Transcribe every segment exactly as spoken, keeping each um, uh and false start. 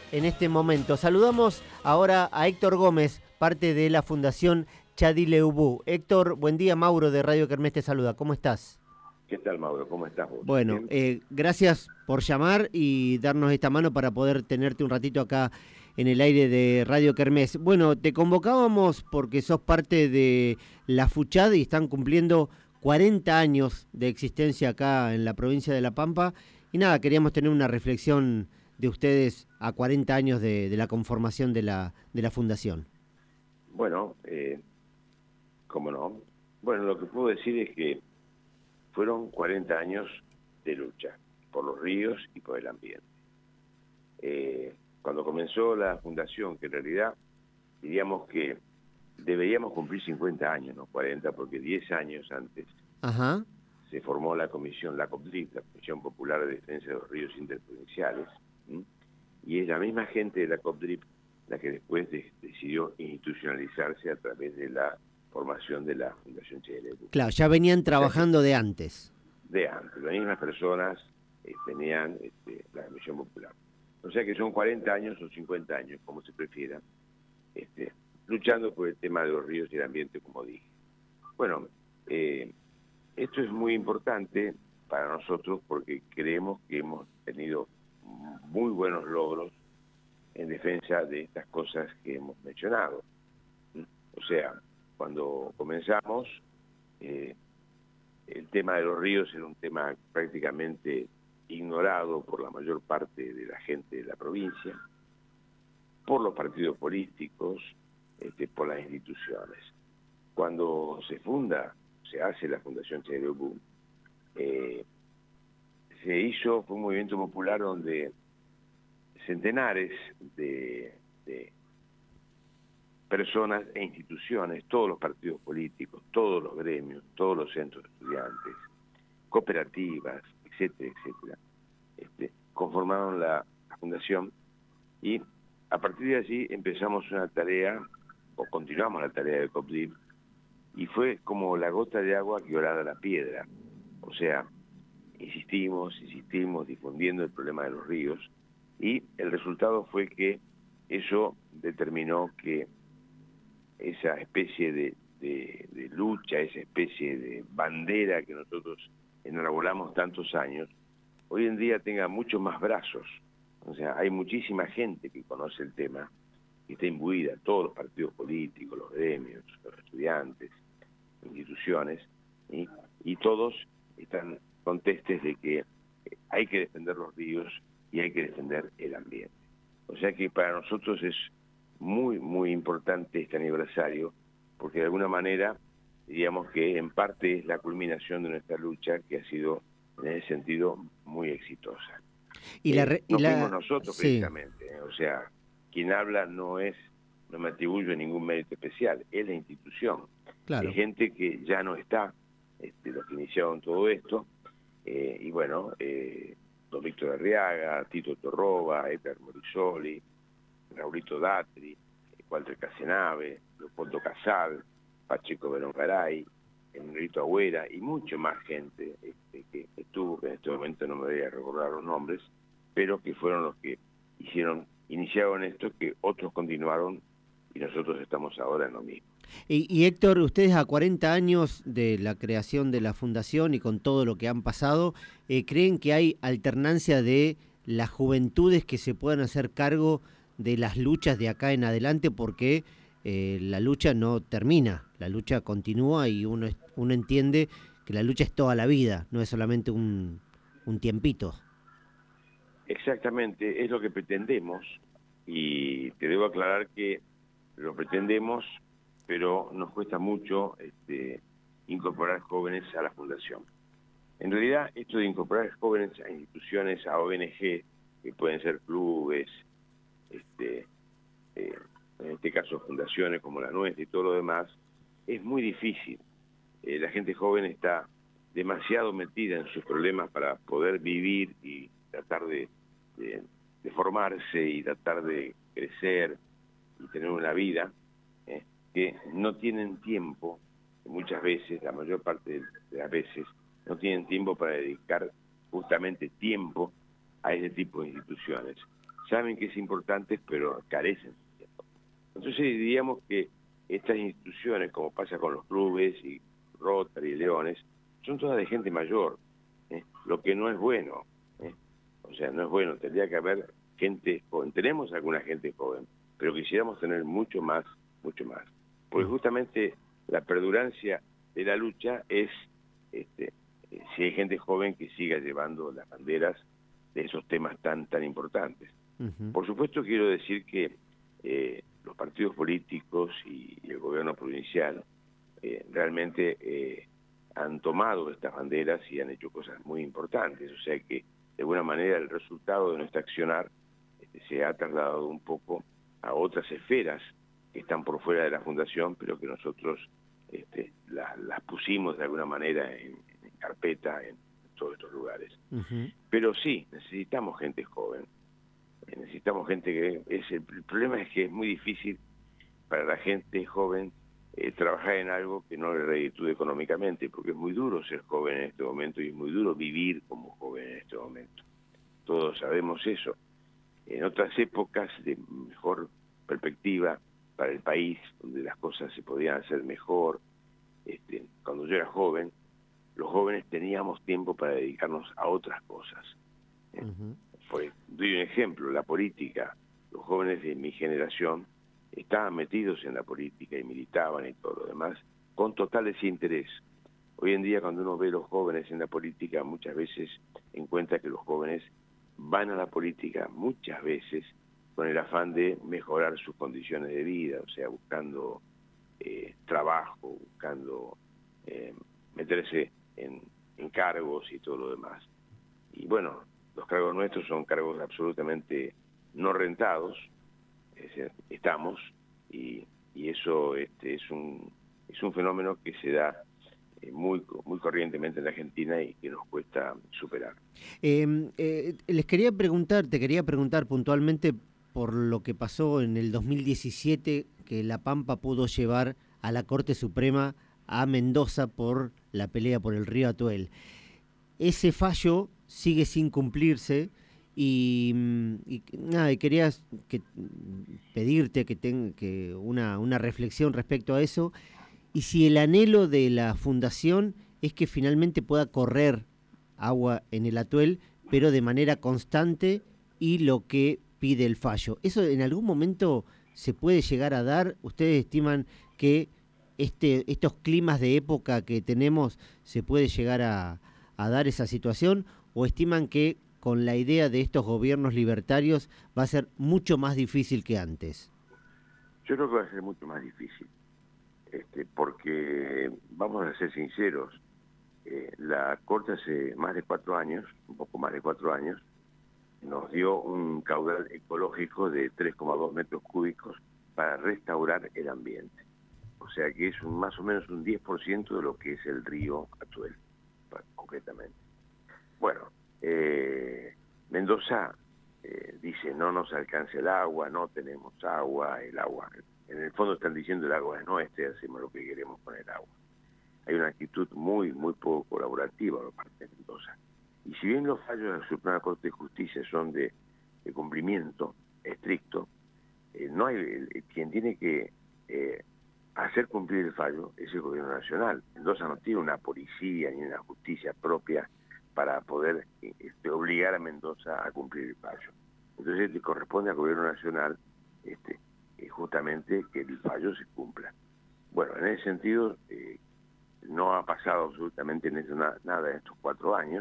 en este momento. Saludamos ahora a Héctor Gómez, parte de la Fundación Chadileubú. Héctor, buen día. Mauro de Radio Kermés te saluda. ¿Cómo estás? ¿Qué tal, Mauro? ¿Cómo estás vos? Bueno, eh, gracias por llamar y darnos esta mano para poder tenerte un ratito acá en el aire de Radio Kermés. Bueno, te convocábamos porque sos parte de la FUCHAD y están cumpliendo cuarenta años de existencia acá en la provincia de La Pampa. Y nada, queríamos tener una reflexión de ustedes a cuarenta años de, de la conformación de la, de la fundación. Bueno, eh, cómo no. Bueno, lo que puedo decir es que fueron cuarenta años de lucha por los ríos y por el ambiente. Eh, cuando comenzó la fundación, que en realidad diríamos que deberíamos cumplir cincuenta años, no cuarenta, porque diez años antes Ajá. se formó la comisión, la COPDRIP, la Comisión Popular de Defensa de los Ríos Interprovinciales, ¿sí? Y es la misma gente de la COPDRIP la que después de, decidió institucionalizarse a través de la formación de la Fundación Chadileubú. Claro, ya venían trabajando de antes. De antes, las mismas personas eh, tenían este, la Comisión Popular. O sea que son cuarenta años o cincuenta años, como se prefiera, este, luchando por el tema de los ríos y el ambiente, como dije. Bueno, eh, esto es muy importante para nosotros porque creemos que hemos tenido muy buenos logros en defensa de estas cosas que hemos mencionado. O sea, cuando comenzamos, eh, el tema de los ríos era un tema prácticamente ignorado por la mayor parte de la gente de la provincia, por los partidos políticos, este, por las instituciones. Cuando se funda, se hace la Fundación Chadileubú, eh, se hizo, fue un movimiento popular donde centenares de, de personas e instituciones, todos los partidos políticos, todos los gremios, todos los centros de estudiantes, cooperativas, etcétera, etcétera, este, conformaron la, la fundación y a partir de allí empezamos una tarea, o continuamos la tarea de COPDRIP, y fue como la gota de agua que orara la piedra. O sea, insistimos, insistimos difundiendo el problema de los ríos y el resultado fue que eso determinó que esa especie de, de, de lucha, esa especie de bandera que nosotros enarbolamos tantos años, hoy en día tenga muchos más brazos. O sea, hay muchísima gente que conoce el tema, que está imbuida, todos los partidos políticos, los gremios, los estudiantes, instituciones, ¿sí? Y todos están contestes de que hay que defender los ríos y hay que defender el ambiente. O sea que para nosotros es muy, muy importante este aniversario, porque de alguna manera, diríamos que en parte es la culminación de nuestra lucha, que ha sido, en ese sentido, muy exitosa. Y la, eh, no y la... fuimos nosotros, sí. precisamente, ¿eh? O sea, quien habla no es, no me atribuyo ningún mérito especial, es la institución. Claro. Es gente que ya no está, este, los que iniciaron todo esto, eh, y bueno, eh, don Víctor Arriaga, Tito Torroba, Edgar Morisoli, Raulito Datri, Walter Casenave, Leopoldo Casal, Pacheco Berongaray, Enrico Agüera y mucho más gente este, que estuvo, que en este momento no me voy a recordar los nombres, pero que fueron los que hicieron, iniciaron esto, que otros continuaron y nosotros estamos ahora en lo mismo. Y, y Héctor, ustedes a cuarenta años de la creación de la fundación y con todo lo que han pasado, eh, ¿creen que hay alternancia de las juventudes que se puedan hacer cargo de las luchas de acá en adelante? Porque eh, la lucha no termina, la lucha continúa y uno, uno entiende que la lucha es toda la vida, no es solamente un, un tiempito. Exactamente, es lo que pretendemos y te debo aclarar que lo pretendemos, pero nos cuesta mucho este, incorporar jóvenes a la fundación. En realidad, esto de incorporar jóvenes a instituciones, a O N G, que pueden ser clubes, este, eh, en este caso fundaciones como la nuestra y todo lo demás, es muy difícil. Eh, la gente joven está demasiado metida en sus problemas para poder vivir y tratar de, de, de formarse y tratar de crecer y tener una vida, eh, que no tienen tiempo, muchas veces, la mayor parte de las veces, no tienen tiempo para dedicar justamente tiempo a ese tipo de instituciones. saben que es importante, pero carecen. Entonces diríamos que estas instituciones, como pasa con los clubes y Rotary y Leones, son todas de gente mayor, ¿eh? Lo que no es bueno, ¿eh? O sea, no es bueno, tendría que haber gente joven. Tenemos alguna gente joven, pero quisiéramos tener mucho más, mucho más. Porque justamente la perdurancia de la lucha es, este, si hay gente joven que siga llevando las banderas de esos temas tan, tan importantes. Uh-huh. Por supuesto quiero decir que eh, los partidos políticos y, y el gobierno provincial eh, realmente eh, han tomado estas banderas y han hecho cosas muy importantes, o sea que de alguna manera el resultado de nuestro accionar este, se ha trasladado un poco a otras esferas que están por fuera de la fundación, pero que nosotros este, las, las pusimos de alguna manera en, en carpeta en todos estos lugares. Uh-huh. Pero sí, necesitamos gente joven, necesitamos gente que... Es el, el problema es que es muy difícil para la gente joven eh, trabajar en algo que no le reditúe económicamente, porque es muy duro ser joven en este momento y es muy duro vivir como joven en este momento. Todos sabemos eso. En otras épocas de mejor perspectiva para el país, donde las cosas se podían hacer mejor, este, cuando yo era joven, los jóvenes teníamos tiempo para dedicarnos a otras cosas. Uh-huh. Pues, doy un ejemplo, la política. Los jóvenes de mi generación estaban metidos en la política y militaban y todo lo demás con total desinterés. Hoy en día, cuando uno ve a los jóvenes en la política, muchas veces encuentra que los jóvenes van a la política muchas veces con el afán de mejorar sus condiciones de vida, o sea, buscando eh, trabajo, buscando eh, meterse en, en cargos y todo lo demás. Y bueno, los cargos nuestros son cargos absolutamente no rentados, es decir, estamos, y, y eso este, es un es un fenómeno que se da eh, muy muy corrientemente en la Argentina y que nos cuesta superar. Eh, eh, les quería preguntar, te quería preguntar puntualmente por lo que pasó en el dos mil diecisiete, que La Pampa pudo llevar a la Corte Suprema a Mendoza por la pelea por el río Atuel. Ese fallo sigue sin cumplirse y, y nada, y quería que, pedirte que tenga que una, una reflexión respecto a eso, y si el anhelo de la Fundación es que finalmente pueda correr agua en el Atuel, pero de manera constante y lo que pide el fallo. ¿Eso en algún momento se puede llegar a dar? ¿Ustedes estiman que este, estos climas de época que tenemos se puede llegar a, a dar esa situación? ¿O estiman que con la idea de estos gobiernos libertarios va a ser mucho más difícil que antes? Yo creo que va a ser mucho más difícil, este, porque vamos a ser sinceros, eh, la Corte hace más de cuatro años, un poco más de cuatro años, nos dio un caudal ecológico de tres coma dos metros cúbicos para restaurar el ambiente. O sea que es un, más o menos un diez por ciento de lo que es el río Atuel, concretamente. Bueno, eh, Mendoza eh, dice no nos alcanza el agua, no tenemos agua, el agua, en el fondo están diciendo el agua es nuestra, hacemos lo que queremos con el agua. Hay una actitud muy, muy poco colaborativa por parte de Mendoza. Y si bien los fallos de la Suprema Corte de Justicia son de, de cumplimiento estricto, eh, no hay el, quien tiene que eh, hacer cumplir el fallo es el gobierno nacional. Mendoza no tiene una policía ni una justicia propia para poder este, obligar a Mendoza a cumplir el fallo. Entonces le corresponde al gobierno nacional este, eh, justamente que el fallo se cumpla. Bueno, en ese sentido eh, no ha pasado absolutamente en eso na nada en estos cuatro años.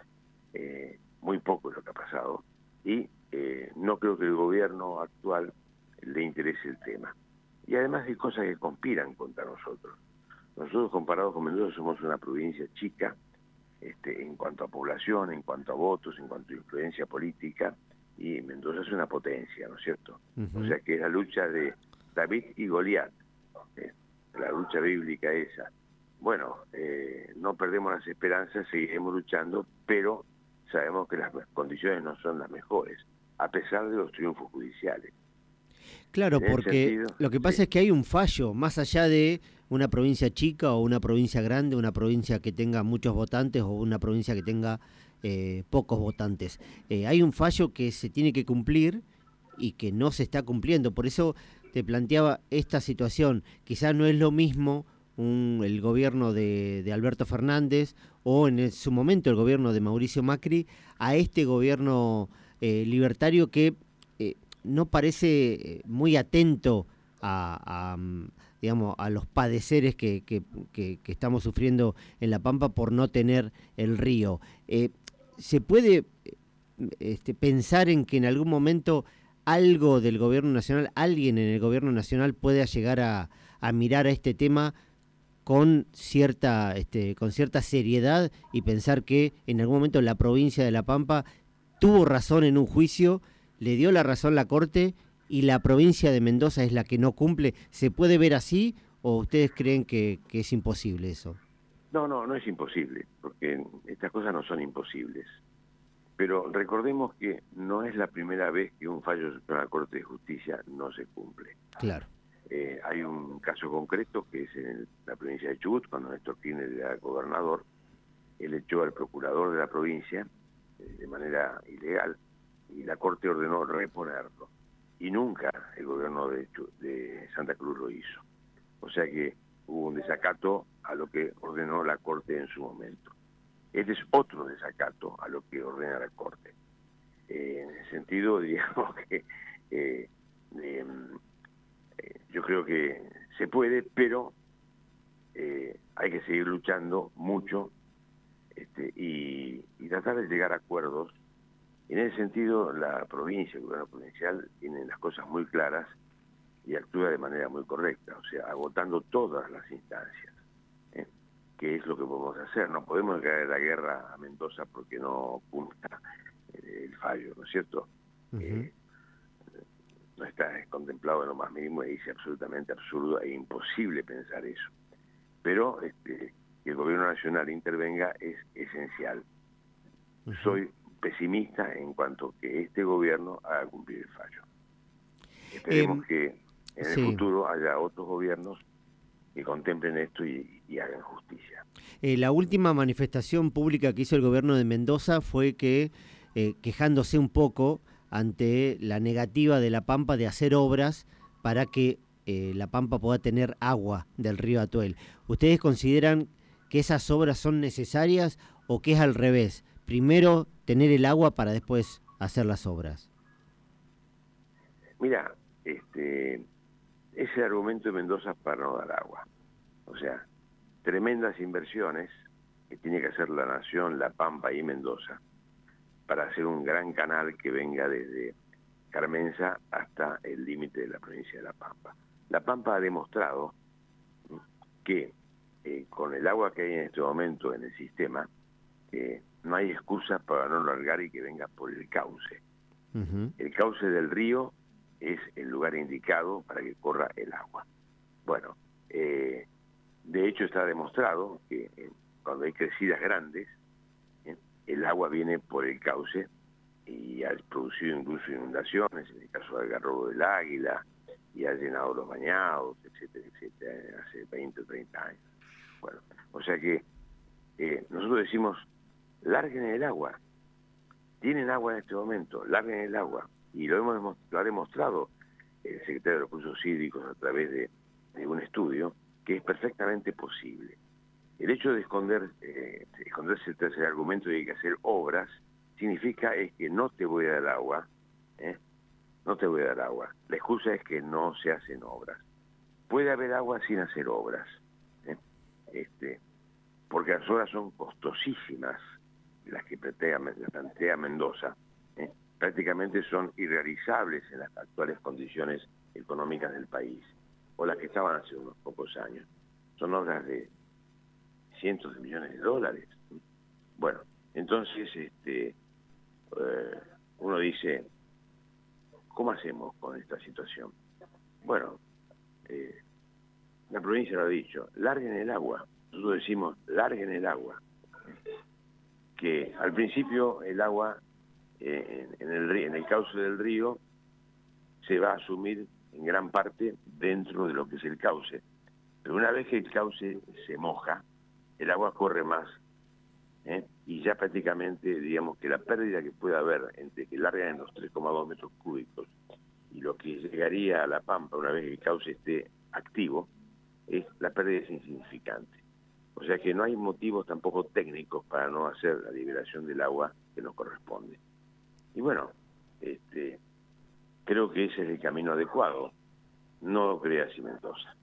Eh, muy poco es lo que ha pasado y eh, no creo que el gobierno actual le interese el tema. Y además hay cosas que conspiran contra nosotros. Nosotros, comparados con Mendoza, somos una provincia chica este, en cuanto a población, en cuanto a votos, en cuanto a influencia política, y Mendoza es una potencia, ¿no es cierto? Uh-huh. O sea que es la lucha de David y Goliat, eh, la lucha bíblica esa. Bueno, eh, no perdemos las esperanzas, seguiremos luchando, pero sabemos que las condiciones no son las mejores, a pesar de los triunfos judiciales. Claro, porque sentido, lo que pasa sí. es que hay un fallo, más allá de una provincia chica o una provincia grande, una provincia que tenga muchos votantes o una provincia que tenga eh, pocos votantes. Eh, hay un fallo que se tiene que cumplir y que no se está cumpliendo. Por eso te planteaba esta situación. Quizás no es lo mismo un, el gobierno de, de Alberto Fernández o en el, su momento el gobierno de Mauricio Macri a este gobierno eh, libertario que eh, no parece muy atento a, a, digamos, a los padeceres que, que, que, que estamos sufriendo en La Pampa por no tener el río. Eh, ¿Se puede este, pensar en que en algún momento algo del gobierno nacional, alguien en el gobierno nacional pueda llegar a, a mirar a este tema con cierta, este, con cierta seriedad y pensar que en algún momento la provincia de La Pampa tuvo razón en un juicio, le dio la razón la Corte y la provincia de Mendoza es la que no cumple? ¿Se puede ver así o ustedes creen que, que es imposible eso? No, no, no es imposible, porque estas cosas no son imposibles. Pero recordemos que no es la primera vez que un fallo de la Corte de Justicia no se cumple. Claro. Eh, hay un caso concreto que es en la provincia de Chubut, cuando Néstor Kirchner era gobernador. Él echó al procurador de la provincia eh, de manera ilegal y la Corte ordenó reponerlo. Y nunca el gobierno de, de Santa Cruz lo hizo. O sea que hubo un desacato a lo que ordenó la Corte en su momento. Este es otro desacato a lo que ordena la Corte. Eh, en ese sentido, digamos que eh, eh, eh, yo creo que se puede, pero eh, hay que seguir luchando mucho este, y, y tratar de llegar a acuerdos. En ese sentido, la provincia, el gobierno provincial, tiene las cosas muy claras y actúa de manera muy correcta, o sea, agotando todas las instancias. ¿eh? Que es lo que podemos hacer. No podemos caer la guerra a Mendoza porque no cumpla eh, el fallo, ¿no es cierto? Uh-huh. eh, no está contemplado en lo más mínimo y es absolutamente absurdo e imposible pensar eso. Pero este, que el gobierno nacional intervenga es esencial. Uh-huh. Soy pesimista en cuanto que este gobierno haga cumplir el fallo. Esperemos eh, que en el sí. futuro haya otros gobiernos que contemplen esto y, y hagan justicia. Eh, la última manifestación pública que hizo el gobierno de Mendoza fue que, eh, quejándose un poco ante la negativa de La Pampa de hacer obras para que eh, La Pampa pueda tener agua del río Atuel. ¿Ustedes consideran que esas obras son necesarias o que es al revés? Primero tener el agua para después hacer las obras. Mira, este... es el argumento de Mendoza para no dar agua. O sea, tremendas inversiones que tiene que hacer la Nación, La Pampa y Mendoza para hacer un gran canal que venga desde Carmenza hasta el límite de la provincia de La Pampa. La Pampa ha demostrado que eh, con el agua que hay en este momento en el sistema, eh, no hay excusa para no largar y que venga por el cauce. Uh-huh. El cauce del río es el lugar indicado para que corra el agua. Bueno, eh, de hecho está demostrado que eh, cuando hay crecidas grandes, eh, el agua viene por el cauce y ha producido incluso inundaciones, en el caso del Algarrobo del Águila, y ha llenado los bañados, etcétera, etcétera, hace veinte o treinta años. Bueno, o sea que eh, nosotros decimos, larguen el agua. Tienen agua en este momento, larguen el agua. Y lo, hemos, lo ha demostrado el secretario de Recursos Hídricos a través de, de un estudio que es perfectamente posible. El hecho de esconder eh, esconderse el tercer argumento de que hay que hacer obras significa es que no te voy a dar agua, ¿eh? no te voy a dar agua. La excusa es que no se hacen obras. Puede haber agua sin hacer obras, ¿eh? este, porque las obras son costosísimas, las que plantea, las plantea Mendoza, ¿eh? prácticamente son irrealizables en las actuales condiciones económicas del país, o las que estaban hace unos pocos años. Son obras de cientos de millones de dólares. Bueno, entonces este, eh, uno dice, ¿cómo hacemos con esta situación? Bueno, eh, la provincia lo ha dicho, larguen el agua. Nosotros decimos, larguen el agua. Que al principio el agua eh, en, en, el, en el cauce del río se va a asumir en gran parte dentro de lo que es el cauce. Pero una vez que el cauce se moja, el agua corre más. ¿eh? Y ya prácticamente, digamos que la pérdida que puede haber entre que largan en los tres coma dos metros cúbicos y lo que llegaría a La Pampa una vez que el cauce esté activo, es la pérdida es insignificante. O sea que no hay motivos tampoco técnicos para no hacer la liberación del agua que nos corresponde. Y bueno, este, creo que ese es el camino adecuado, no crea Cimentosa.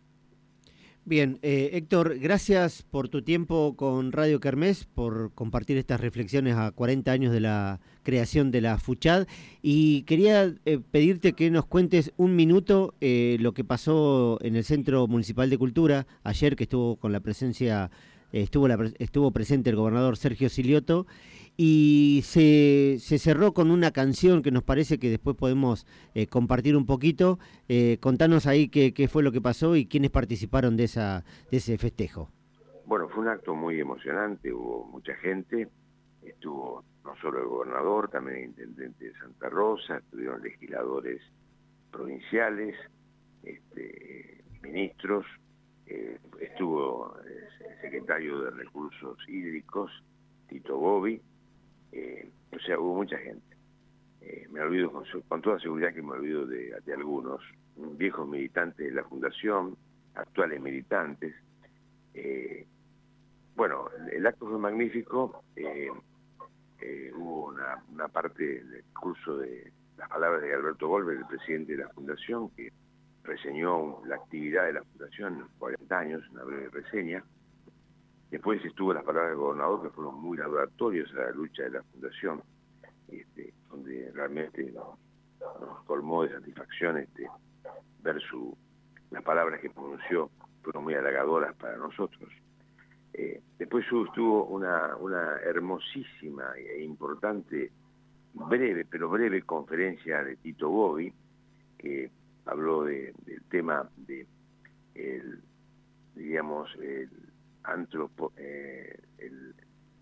Bien, eh, Héctor, gracias por tu tiempo con Radio Kermés, por compartir estas reflexiones a cuarenta años de la creación de la FUCHAD, y quería eh, pedirte que nos cuentes un minuto eh, lo que pasó en el Centro Municipal de Cultura ayer, que estuvo con la presencia, eh, estuvo, la, estuvo presente el gobernador Sergio Silioto, y se, se cerró con una canción que nos parece que después podemos eh, compartir un poquito. Eh, contanos ahí qué, qué fue lo que pasó y quiénes participaron de, esa, de ese festejo. Bueno, fue un acto muy emocionante, hubo mucha gente, estuvo no solo el gobernador, también el intendente de Santa Rosa, estuvieron legisladores provinciales, este, ministros, eh, estuvo el secretario de Recursos Hídricos, Tito Gobi. Eh, o sea, hubo mucha gente. Eh, me olvido con, con toda seguridad que me olvido de, de algunos viejos militantes de la Fundación, actuales militantes. Eh, bueno, el acto fue magnífico. Eh, eh, hubo una, una parte del curso de las palabras de Alberto Goldberg, el presidente de la Fundación, que reseñó la actividad de la Fundación en cuarenta años, una breve reseña. Después estuvo las palabras del gobernador, que fueron muy laboratorios a la lucha de la Fundación, este, donde realmente nos, nos colmó de satisfacción este, ver su, las palabras que pronunció, fueron muy halagadoras para nosotros. Eh, después estuvo una, una hermosísima e importante, breve, pero breve conferencia de Tito Gobi, que habló de, del tema de, el, digamos, el, Antropo, eh, el,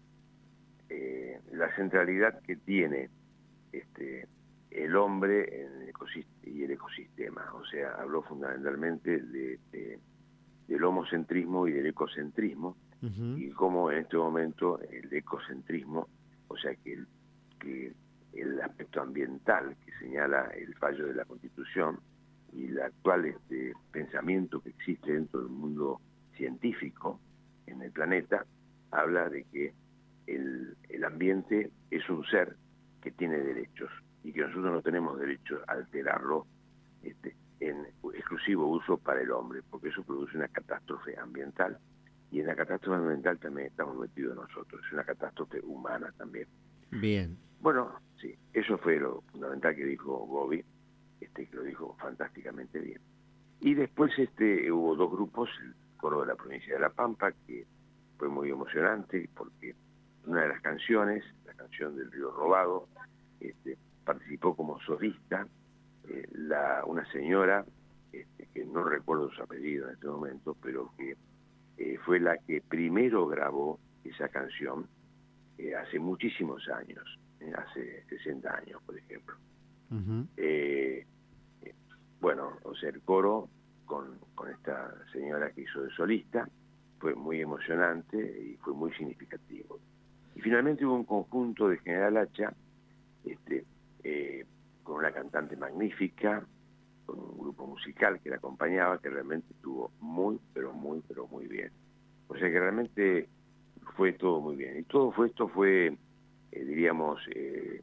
eh, la centralidad que tiene este, el hombre en el y el ecosistema. O sea, habló fundamentalmente de, de, del homocentrismo y del ecocentrismo, uh-huh. Y cómo en este momento el ecocentrismo, o sea, que el, que el aspecto ambiental que señala el fallo de la Constitución y el actual este, pensamiento que existe dentro del mundo científico en el planeta, habla de que el, el ambiente es un ser que tiene derechos y que nosotros no tenemos derecho a alterarlo este, en exclusivo uso para el hombre, porque eso produce una catástrofe ambiental, y en la catástrofe ambiental también estamos metidos nosotros, es una catástrofe humana también. Bien. Bueno, sí, eso fue lo fundamental que dijo Gobi, este, que lo dijo fantásticamente bien. Y después este, hubo dos grupos, el coro de la provincia de La Pampa, que fue muy emocionante porque una de las canciones, la canción del Río Robado, este, participó como solista eh, la, una señora este, que no recuerdo su apellido en este momento, pero que eh, fue la que primero grabó esa canción eh, hace muchísimos años, eh, hace sesenta años, por ejemplo. Uh-huh. eh, eh, bueno, o sea, el coro Con, con esta señora que hizo de solista, fue muy emocionante y fue muy significativo. Y finalmente hubo un conjunto de General Hacha, este, eh, con una cantante magnífica, con un grupo musical que la acompañaba, que realmente estuvo muy, pero muy, pero muy bien. O sea que realmente fue todo muy bien. Y todo fue esto fue, eh, diríamos, eh,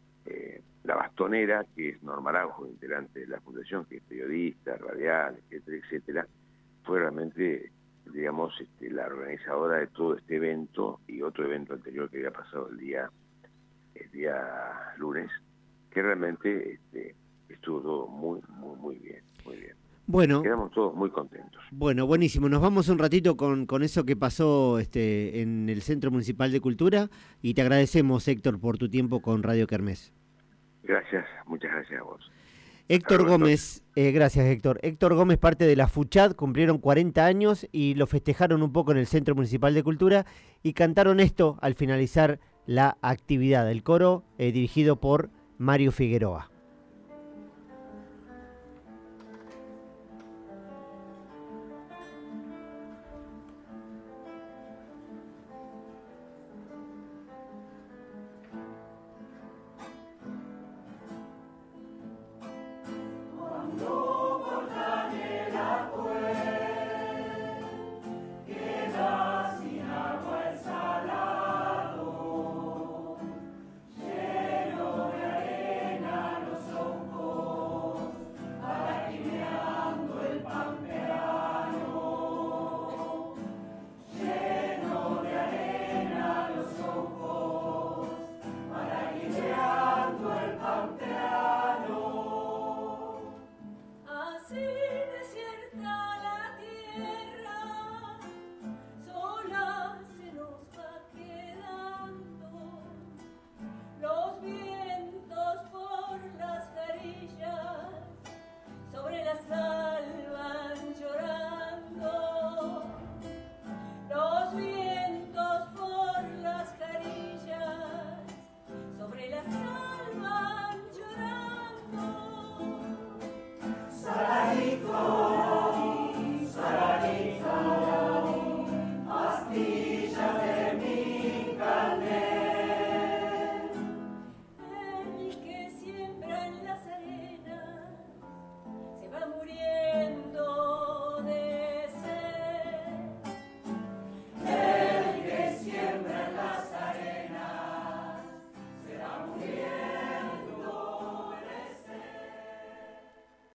eh, la bastonera, que es Norma Araujo, integrante de la Fundación, que es periodista, radial, etcétera, etcétera, fue realmente, digamos, este, la organizadora de todo este evento y otro evento anterior que había pasado el día, el día lunes, que realmente este, estuvo todo muy, muy, muy bien, muy bien. Bueno, quedamos todos muy contentos. Bueno, buenísimo. Nos vamos un ratito con, con eso que pasó este, en el Centro Municipal de Cultura, y te agradecemos, Héctor, por tu tiempo con Radio Kermés. Gracias, muchas gracias a vos. Héctor Gómez, eh, gracias Héctor. Héctor Gómez, parte de la FUCHAD, cumplieron cuarenta años y lo festejaron un poco en el Centro Municipal de Cultura y cantaron esto al finalizar la actividad del coro eh, dirigido por Mario Figueroa.